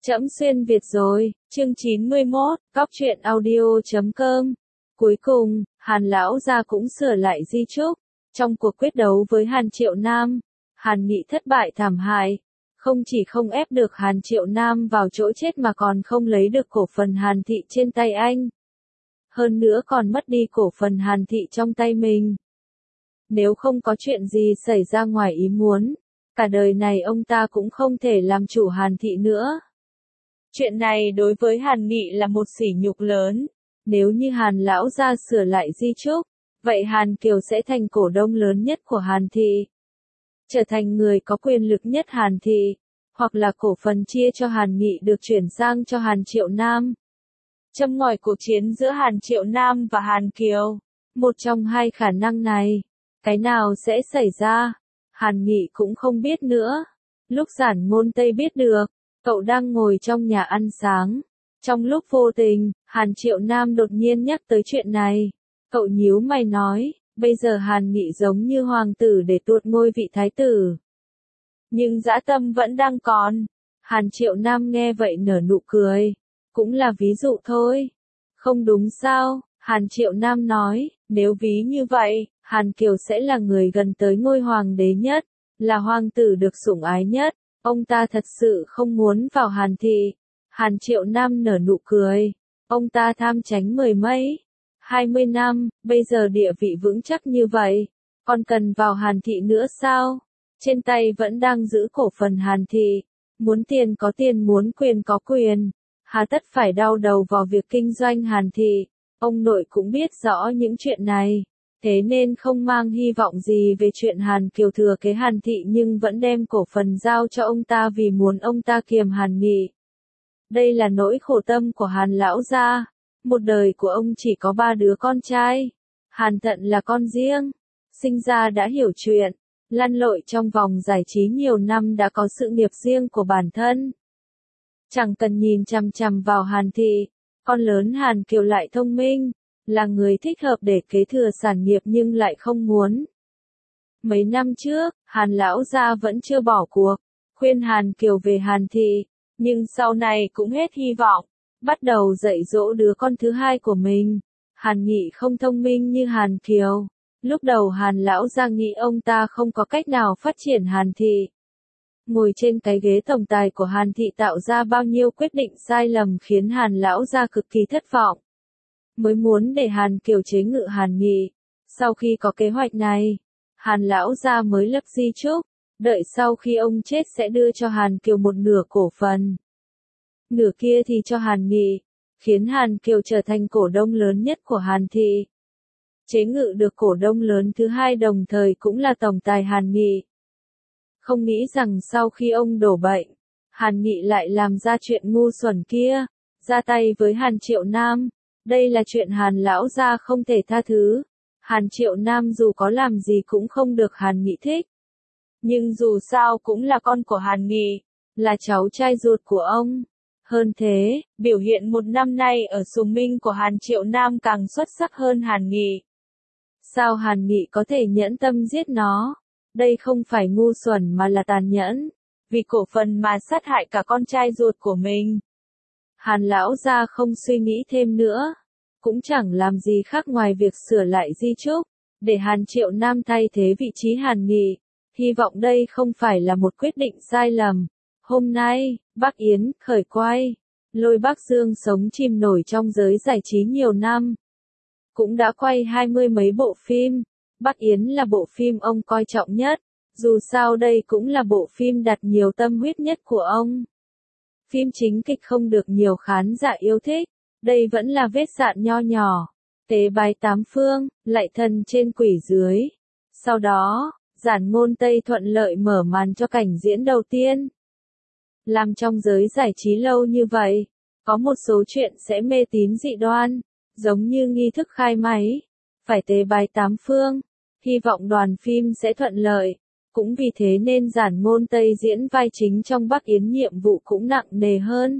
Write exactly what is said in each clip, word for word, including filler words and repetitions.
Trẫm xuyên Việt rồi, chương chín mươi mốt, cóc truyện audio chấm com. Cuối cùng, Hàn lão gia cũng sửa lại di chúc. Trong cuộc quyết đấu với Hàn Triệu Nam, Hàn Nghị thất bại thảm hại. Không chỉ không ép được Hàn Triệu Nam vào chỗ chết mà còn không lấy được cổ phần Hàn Thị trên tay anh. Hơn nữa còn mất đi cổ phần Hàn Thị trong tay mình. Nếu không có chuyện gì xảy ra ngoài ý muốn, cả đời này ông ta cũng không thể làm chủ Hàn Thị nữa. Chuyện này đối với Hàn Nghị là một sỉ nhục lớn. Nếu như Hàn lão gia sửa lại di chúc, vậy Hàn Kiều sẽ thành cổ đông lớn nhất của Hàn Thị. Trở thành người có quyền lực nhất Hàn Thị, hoặc là cổ phần chia cho Hàn Nghị được chuyển sang cho Hàn Triệu Nam. Châm ngòi cuộc chiến giữa Hàn Triệu Nam và Hàn Kiều. Một trong hai khả năng này, cái nào sẽ xảy ra, Hàn Nghị cũng không biết nữa. Lúc Giản Ngôn Tây biết được, cậu đang ngồi trong nhà ăn sáng. Trong lúc vô tình, Hàn Triệu Nam đột nhiên nhắc tới chuyện này. Cậu nhíu mày nói, bây giờ Hàn Nghị giống như hoàng tử để tuột ngôi vị thái tử. Nhưng dã tâm vẫn đang còn. Hàn Triệu Nam nghe vậy nở nụ cười. Cũng là ví dụ thôi. Không đúng sao? Hàn Triệu Nam nói, nếu ví như vậy, Hàn Kiều sẽ là người gần tới ngôi hoàng đế nhất, là hoàng tử được sủng ái nhất. Ông ta thật sự không muốn vào Hàn Thị. Hàn Triệu Nam nở nụ cười. Ông ta tham tránh mười mấy, hai mươi năm, bây giờ địa vị vững chắc như vậy. Còn cần vào Hàn Thị nữa sao? Trên tay vẫn đang giữ cổ phần Hàn Thị. Muốn tiền có tiền, muốn quyền có quyền. Hà tất phải đau đầu vào việc kinh doanh Hàn Thị. Ông nội cũng biết rõ những chuyện này. Thế nên không mang hy vọng gì về chuyện Hàn Kiều thừa kế Hàn Thị, nhưng vẫn đem cổ phần giao cho ông ta vì muốn ông ta kiềm Hàn Nghị. Đây là nỗi khổ tâm của Hàn lão gia. Một đời của ông chỉ có ba đứa con trai. Hàn Thận là con riêng. Sinh ra đã hiểu chuyện. Lăn lội trong vòng giải trí nhiều năm đã có sự nghiệp riêng của bản thân. Chẳng cần nhìn chằm chằm vào Hàn Thị. Con lớn Hàn Kiều lại thông minh. Là người thích hợp để kế thừa sản nghiệp nhưng lại không muốn. Mấy năm trước, Hàn lão gia vẫn chưa bỏ cuộc, khuyên Hàn Kiều về Hàn Thị, nhưng sau này cũng hết hy vọng, bắt đầu dạy dỗ đứa con thứ hai của mình. Hàn Nghị không thông minh như Hàn Kiều. Lúc đầu Hàn lão gia nghĩ ông ta không có cách nào phát triển Hàn Thị. Ngồi trên cái ghế tổng tài của Hàn Thị tạo ra bao nhiêu quyết định sai lầm khiến Hàn lão gia cực kỳ thất vọng. Mới muốn để Hàn Kiều chế ngự Hàn Nghị. Sau khi có kế hoạch này, Hàn lão gia mới lập di chúc, đợi sau khi ông chết sẽ đưa cho Hàn Kiều một nửa cổ phần. Nửa kia thì cho Hàn Nghị, khiến Hàn Kiều trở thành cổ đông lớn nhất của Hàn Thị. Chế ngự được cổ đông lớn thứ hai đồng thời cũng là tổng tài Hàn Nghị. Không nghĩ rằng sau khi ông đổ bệnh, Hàn Nghị lại làm ra chuyện ngu xuẩn kia, ra tay với Hàn Triệu Nam. Đây là chuyện Hàn lão gia không thể tha thứ. Hàn Triệu Nam dù có làm gì cũng không được Hàn Nghị thích. Nhưng dù sao cũng là con của Hàn Nghị, là cháu trai ruột của ông. Hơn thế, biểu hiện một năm nay ở Sùng Minh của Hàn Triệu Nam càng xuất sắc hơn Hàn Nghị. Sao Hàn Nghị có thể nhẫn tâm giết nó? Đây không phải ngu xuẩn mà là tàn nhẫn. Vì cổ phần mà sát hại cả con trai ruột của mình. Hàn lão gia không suy nghĩ thêm nữa, cũng chẳng làm gì khác ngoài việc sửa lại di chúc, để Hàn Triệu Nam thay thế vị trí Hàn Nghị. Hy vọng đây không phải là một quyết định sai lầm. Hôm nay, Bắc Yến khởi quay. Lôi Bắc Dương sống chìm nổi trong giới giải trí nhiều năm. Cũng đã quay hai mươi mấy bộ phim. Bắc Yến là bộ phim ông coi trọng nhất. Dù sao đây cũng là bộ phim đặt nhiều tâm huyết nhất của ông. Phim chính kịch không được nhiều khán giả yêu thích. Đây vẫn là vết sạn nho nhỏ. Tế bái tám phương, lại thần trên quỷ dưới. Sau đó, Giản Ngôn Tây thuận lợi mở màn cho cảnh diễn đầu tiên. Làm trong giới giải trí lâu như vậy, có một số chuyện sẽ mê tín dị đoan, giống như nghi thức khai máy, phải tế bái tám phương, hy vọng đoàn phim sẽ thuận lợi. Cũng vì thế nên Giản Ngôn Tây diễn vai chính trong Bắc Yến nhiệm vụ cũng nặng nề hơn.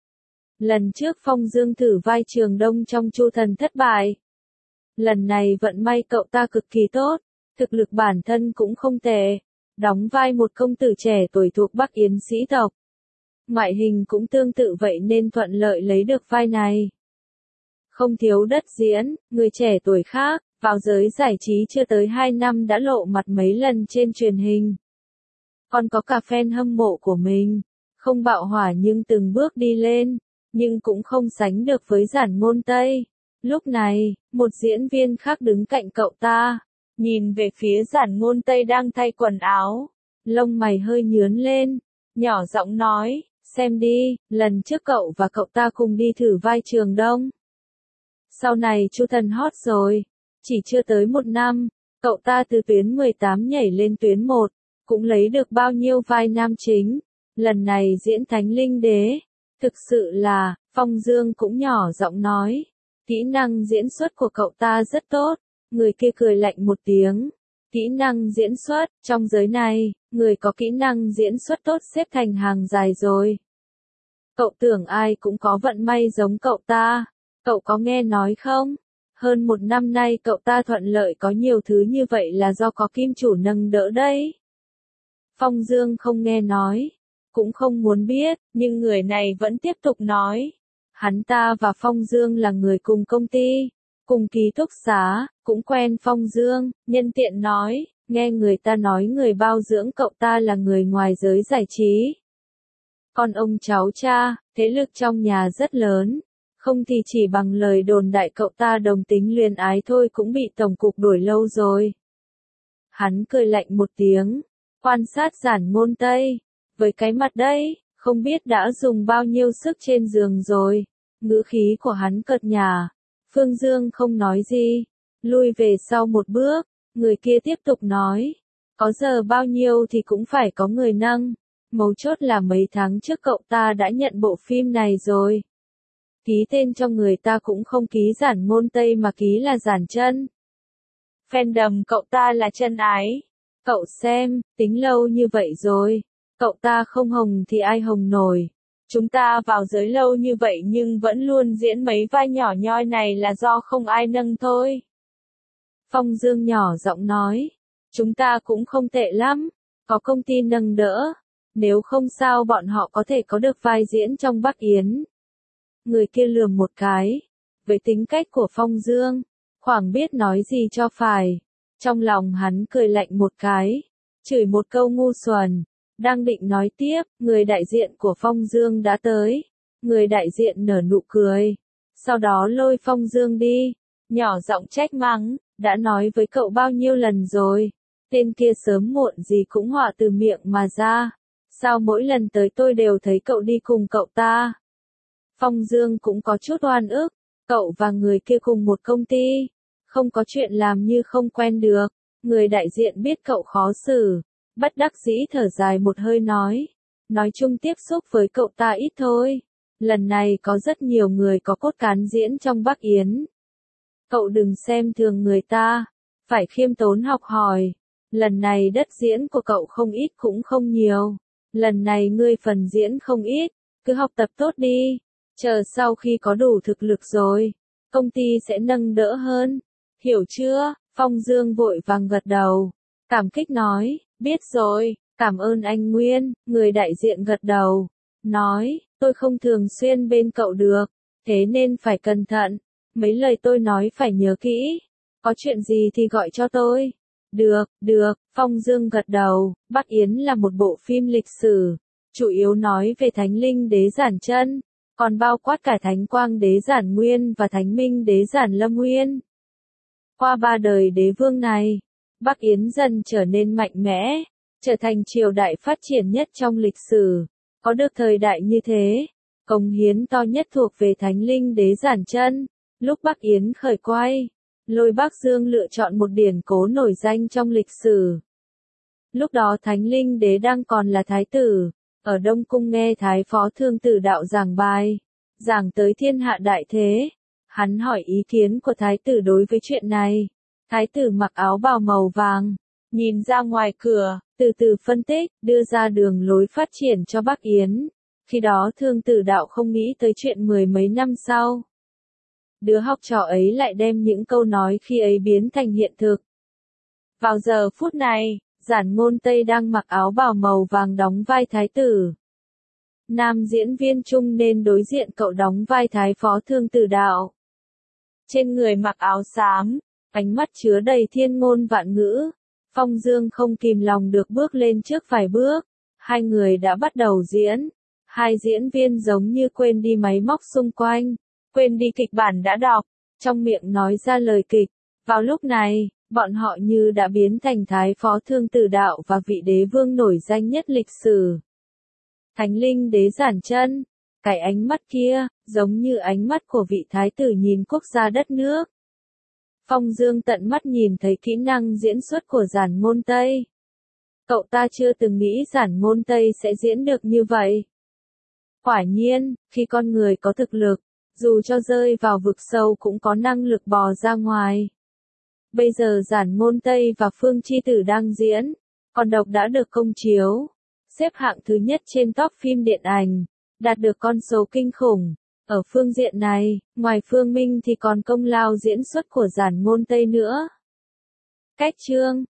Lần trước Phong Dương thử vai Trường Đông trong Chu Thần thất bại. Lần này vận may cậu ta cực kỳ tốt, thực lực bản thân cũng không tệ, đóng vai một công tử trẻ tuổi thuộc Bắc Yến sĩ tộc. ngoại hình cũng tương tự vậy nên thuận lợi lấy được vai này. Không thiếu đất diễn, người trẻ tuổi khác, vào giới giải trí chưa tới hai năm đã lộ mặt mấy lần trên truyền hình. Còn có cả fan hâm mộ của mình, không bạo hỏa nhưng từng bước đi lên, nhưng cũng không sánh được với Giản Ngôn Tây. Lúc này, một diễn viên khác đứng cạnh cậu ta, nhìn về phía Giản Ngôn Tây đang thay quần áo, lông mày hơi nhướng lên, nhỏ giọng nói, xem đi, lần trước cậu và cậu ta cùng đi thử vai Trường Đông. Sau này Chu Thần hot rồi, chỉ chưa tới một năm, cậu ta từ tuyến mười tám nhảy lên tuyến một, cũng lấy được bao nhiêu vai nam chính, lần này diễn Thánh Linh Đế, thực sự là, Phong Dương cũng nhỏ giọng nói, kỹ năng diễn xuất của cậu ta rất tốt, người kia cười lạnh một tiếng, kỹ năng diễn xuất, trong giới này, người có kỹ năng diễn xuất tốt xếp thành hàng dài rồi. Cậu tưởng ai cũng có vận may giống cậu ta, cậu có nghe nói không? Hơn một năm nay cậu ta thuận lợi có nhiều thứ như vậy là do có kim chủ nâng đỡ đấy. Phong Dương không nghe nói, cũng không muốn biết, nhưng người này vẫn tiếp tục nói. Hắn ta và Phong Dương là người cùng công ty, cùng ký túc xá, cũng quen Phong Dương, nhân tiện nói, nghe người ta nói người bao dưỡng cậu ta là người ngoài giới giải trí. Còn ông cháu cha, thế lực trong nhà rất lớn, không thì chỉ bằng lời đồn đại cậu ta đồng tính luyến ái thôi cũng bị tổng cục đuổi lâu rồi. Hắn cười lạnh một tiếng, quan sát Giản Ngôn Tây, với cái mặt đây, không biết đã dùng bao nhiêu sức trên giường rồi, ngữ khí của hắn cợt nhả. Phương Dương không nói gì, lui về sau một bước, người kia tiếp tục nói, có giờ bao nhiêu thì cũng phải có người nâng, mấu chốt là mấy tháng trước cậu ta đã nhận bộ phim này rồi. Ký tên cho người ta cũng không ký Giản Ngôn Tây mà ký là Giản Chân. Fandom cậu ta là chân ái. Cậu xem, tính lâu như vậy rồi, cậu ta không hồng thì ai hồng nổi. Chúng ta vào giới lâu như vậy nhưng vẫn luôn diễn mấy vai nhỏ nhoi này là do không ai nâng thôi. Phong Dương nhỏ giọng nói, chúng ta cũng không tệ lắm, có công ty nâng đỡ, nếu không sao bọn họ có thể có được vai diễn trong Bắc Yến. Người kia lườm một cái, với tính cách của Phong Dương, khoảng biết nói gì cho phải, trong lòng hắn cười lạnh một cái, chửi một câu ngu xuẩn. Đang định nói tiếp, người đại diện của Phong Dương đã tới. Người đại diện nở nụ cười. Sau đó lôi Phong Dương đi. Nhỏ giọng trách mắng, đã nói với cậu bao nhiêu lần rồi. Tên kia sớm muộn gì cũng họa từ miệng mà ra. Sao mỗi lần tới tôi đều thấy cậu đi cùng cậu ta? Phong Dương cũng có chút oan ức. Cậu và người kia cùng một công ty. Không có chuyện làm như không quen được. Người đại diện biết cậu khó xử. Bất đắc dĩ thở dài một hơi nói. Nói chung tiếp xúc với cậu ta ít thôi. Lần này có rất nhiều người có cốt cán diễn trong Bắc Yến. Cậu đừng xem thường người ta. Phải khiêm tốn học hỏi. Lần này đất diễn của cậu không ít cũng không nhiều. Lần này ngươi phần diễn không ít. Cứ học tập tốt đi. Chờ sau khi có đủ thực lực rồi. Công ty sẽ nâng đỡ hơn. Hiểu chưa? Phong Dương vội vàng gật đầu. Cảm kích nói. Biết rồi, cảm ơn anh Nguyên, người đại diện gật đầu, nói, tôi không thường xuyên bên cậu được, thế nên phải cẩn thận, mấy lời tôi nói phải nhớ kỹ, có chuyện gì thì gọi cho tôi. Được, được, Phong Dương gật đầu, Bắc Yến là một bộ phim lịch sử, chủ yếu nói về Thánh Linh Đế Giản Chân, còn bao quát cả Thánh Quang Đế Giản Nguyên và Thánh Minh Đế Giản Lâm Nguyên. Qua ba đời đế vương này, Bắc Yến dần trở nên mạnh mẽ, trở thành triều đại phát triển nhất trong lịch sử. Có được thời đại như thế, cống hiến to nhất thuộc về Thánh Linh Đế Giản Chân. Lúc Bắc Yến khởi quay, Lôi Bắc Dương lựa chọn một điển cố nổi danh trong lịch sử. Lúc đó Thánh Linh Đế đang còn là thái tử, ở Đông Cung nghe Thái Phó Thương Tử Đạo giảng bài, giảng tới thiên hạ đại thế. Hắn hỏi ý kiến của thái tử đối với chuyện này. Thái tử mặc áo bào màu vàng, nhìn ra ngoài cửa, từ từ phân tích, đưa ra đường lối phát triển cho Bắc Yến. Khi đó Thương Tử Đạo không nghĩ tới chuyện mười mấy năm sau. Đứa học trò ấy lại đem những câu nói khi ấy biến thành hiện thực. Vào giờ phút này, Giản Ngôn Tây đang mặc áo bào màu vàng đóng vai thái tử. nam diễn viên Trung nên đối diện cậu đóng vai Thái Phó Thương Tử Đạo. Trên người mặc áo xám, ánh mắt chứa đầy thiên ngôn vạn ngữ. Phong Dương không kìm lòng được bước lên trước vài bước. Hai người đã bắt đầu diễn. Hai diễn viên giống như quên đi máy móc xung quanh, quên đi kịch bản đã đọc, trong miệng nói ra lời kịch. Vào lúc này, bọn họ như đã biến thành Thái Phó Thương Tử Đạo và vị đế vương nổi danh nhất lịch sử. Thánh linh đế giản chân, cái ánh mắt kia, giống như ánh mắt của vị thái tử nhìn quốc gia đất nước. Phong Dương tận mắt nhìn thấy kỹ năng diễn xuất của Giản Ngôn Tây. Cậu ta chưa từng nghĩ Giản Ngôn Tây sẽ diễn được như vậy. Quả nhiên, khi con người có thực lực, dù cho rơi vào vực sâu cũng có năng lực bò ra ngoài. Bây giờ Giản Ngôn Tây và Phương Chi Tử đang diễn, còn Độc đã được công chiếu, xếp hạng thứ nhất trên top phim điện ảnh, đạt được con số kinh khủng. Ở phương diện này, ngoài Phương Minh thì còn công lao diễn xuất của Giản Ngôn Tây nữa. Cách chương